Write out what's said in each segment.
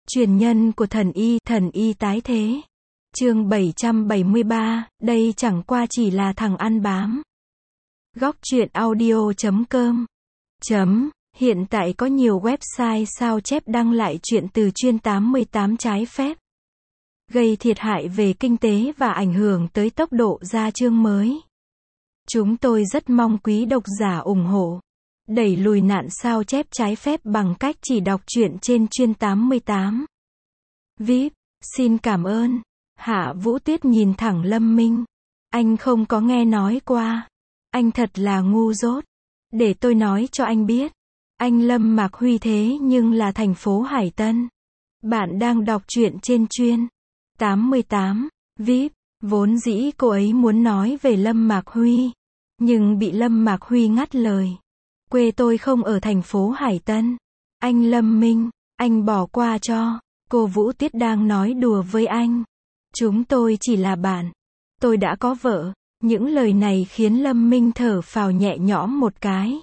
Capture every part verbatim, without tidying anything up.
Truyền nhân của thần y, thần y tái thế. Chương bảy trăm bảy mươi ba, đây chẳng qua chỉ là thằng ăn bám. Góc truyện audio chấm com. Chấm, hiện tại có nhiều website sao chép đăng lại chuyện từ chuyên tám mươi tám trái phép, gây thiệt hại về kinh tế và ảnh hưởng tới tốc độ ra chương mới. Chúng tôi rất mong quý độc giả ủng hộ, đẩy lùi nạn sao chép trái phép bằng cách chỉ đọc truyện trên chuyên tám mươi tám. vê i pê, xin cảm ơn. Hạ Vũ Tuyết nhìn thẳng Lâm Minh. Anh không có nghe nói qua. Anh thật là ngu dốt. Để tôi nói cho anh biết. Anh Lâm Mạc Huy thế nhưng là thành phố Hải Tân. Bạn đang đọc truyện trên chuyên tám mươi tám. vê i pê, vốn dĩ cô ấy muốn nói về Lâm Mạc Huy, nhưng bị Lâm Mạc Huy ngắt lời. Quê tôi không ở thành phố Hải Tân. Anh Lâm Minh, anh bỏ qua cho. Cô Vũ Tiết đang nói đùa với anh. Chúng tôi chỉ là bạn. Tôi đã có vợ. Những lời này khiến Lâm Minh thở phào nhẹ nhõm một cái.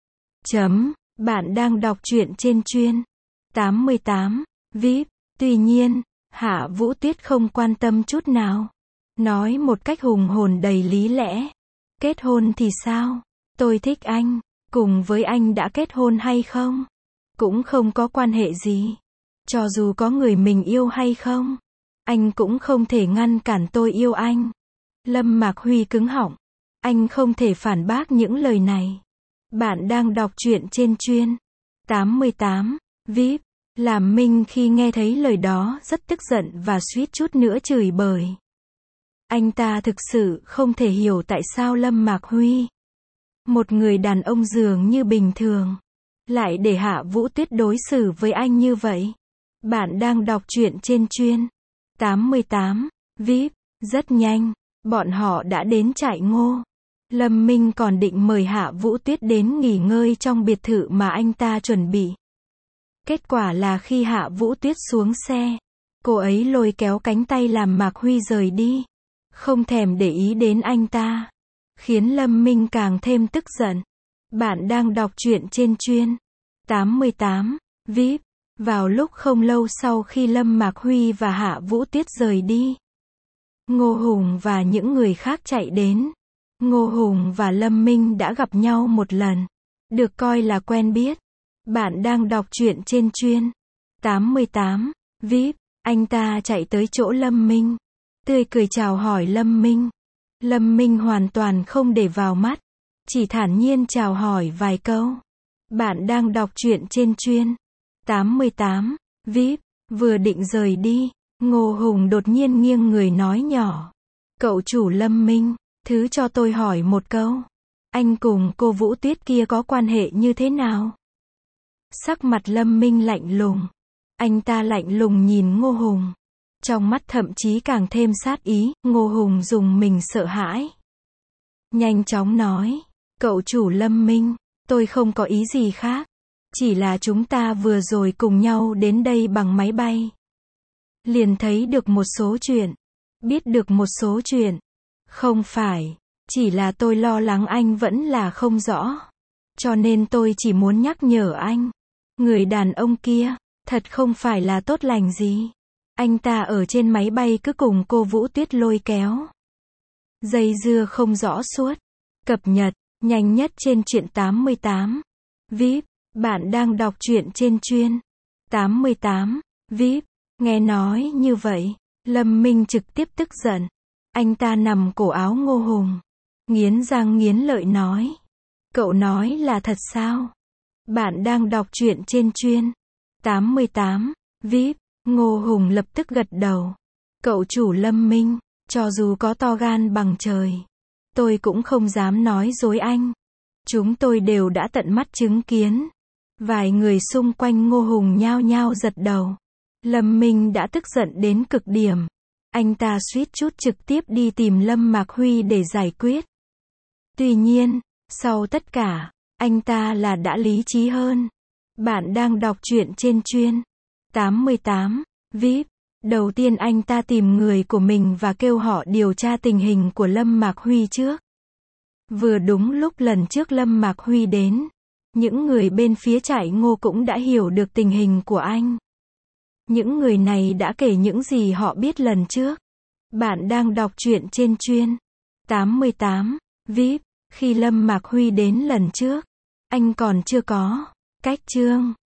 Chấm, bạn đang đọc truyện trên chuyên tám mươi tám. vê i pê. Tuy nhiên, Hạ Vũ Tuyết không quan tâm chút nào. Nói một cách hùng hồn đầy lý lẽ. Kết hôn thì sao? Tôi thích anh. Cùng với anh đã kết hôn hay không? Cũng không có quan hệ gì. Cho dù có người mình yêu hay không, anh cũng không thể ngăn cản tôi yêu anh. Lâm Mạc Huy cứng họng. Anh không thể phản bác những lời này. Bạn đang đọc truyện trên chuyên tám mươi tám. vê i pê. Làm Minh khi nghe thấy lời đó rất tức giận và suýt chút nữa chửi bới. Anh ta thực sự không thể hiểu tại sao Lâm Mạc Huy, một người đàn ông dường như bình thường, lại để Hạ Vũ Tuyết đối xử với anh như vậy. Bạn đang đọc truyện trên chuyên tám mươi tám. vê i pê. Rất nhanh, bọn họ đã đến trại Ngô. Lâm Minh còn định mời Hạ Vũ Tuyết đến nghỉ ngơi trong biệt thự mà anh ta chuẩn bị. Kết quả là khi Hạ Vũ Tuyết xuống xe, cô ấy lôi kéo cánh tay làm Mạc Huy rời đi, không thèm để ý đến anh ta, khiến Lâm Minh càng thêm tức giận. Bạn đang đọc truyện trên chuyên tám mươi tám. vê i pê. Vào lúc không lâu sau khi Lâm Mạc Huy và Hạ Vũ Tuyết rời đi, Ngô Hùng và những người khác chạy đến. Ngô Hùng và Lâm Minh đã gặp nhau một lần, được coi là quen biết. Bạn đang đọc truyện trên chuyên tám mươi tám. vê i pê. Anh ta chạy tới chỗ Lâm Minh, tươi cười chào hỏi Lâm Minh. Lâm Minh hoàn toàn không để vào mắt, chỉ thản nhiên chào hỏi vài câu. Bạn đang đọc truyện trên chuyên tám mươi tám. vê i pê. Vừa định rời đi, Ngô Hùng đột nhiên nghiêng người nói nhỏ. Cậu chủ Lâm Minh, thứ cho tôi hỏi một câu. Anh cùng cô Vũ Tuyết kia có quan hệ như thế nào? Sắc mặt Lâm Minh lạnh lùng. Anh ta lạnh lùng nhìn Ngô Hùng. Trong mắt thậm chí càng thêm sát ý. Ngô Hùng dùng mình sợ hãi. Nhanh chóng nói. Cậu chủ Lâm Minh, tôi không có ý gì khác. Chỉ là chúng ta vừa rồi cùng nhau đến đây bằng máy bay, liền thấy được một số chuyện, biết được một số chuyện. Không phải, chỉ là tôi lo lắng anh vẫn là không rõ. Cho nên tôi chỉ muốn nhắc nhở anh. Người đàn ông kia, thật không phải là tốt lành gì. Anh ta ở trên máy bay cứ cùng cô Vũ Tuyết lôi kéo, dây dưa không rõ suốt. Cập nhật nhanh nhất trên truyện tám mươi tám. vê i pê. Bạn đang đọc truyện trên chuyên tám mươi tám. vê i pê. Nghe nói như vậy, Lâm Minh trực tiếp tức giận. Anh ta nằm cổ áo Ngô Hùng, nghiến răng nghiến lợi nói. Cậu nói là thật sao? Bạn đang đọc truyện trên chuyên tám mươi tám. vê i pê. Ngô Hùng lập tức gật đầu. Cậu chủ Lâm Minh, cho dù có to gan bằng trời, tôi cũng không dám nói dối anh. Chúng tôi đều đã tận mắt chứng kiến. Vài người xung quanh Ngô Hùng nhao nhao giật đầu. Lâm Minh đã tức giận đến cực điểm. Anh ta suýt chút trực tiếp đi tìm Lâm Mạc Huy để giải quyết. Tuy nhiên, sau tất cả, anh ta là đã lý trí hơn. Bạn đang đọc truyện trên chuyên tám mươi tám. vê i pê. Đầu tiên anh ta tìm người của mình và kêu họ điều tra tình hình của Lâm Mạc Huy trước. Vừa đúng lúc lần trước Lâm Mạc Huy đến, những người bên phía trại Ngô cũng đã hiểu được tình hình của anh. Những người này đã kể những gì họ biết lần trước. Bạn đang đọc truyện trên chuyên tám mươi tám vi ai pi. Khi Lâm Mạc Huy đến lần trước, anh còn chưa có cách chương.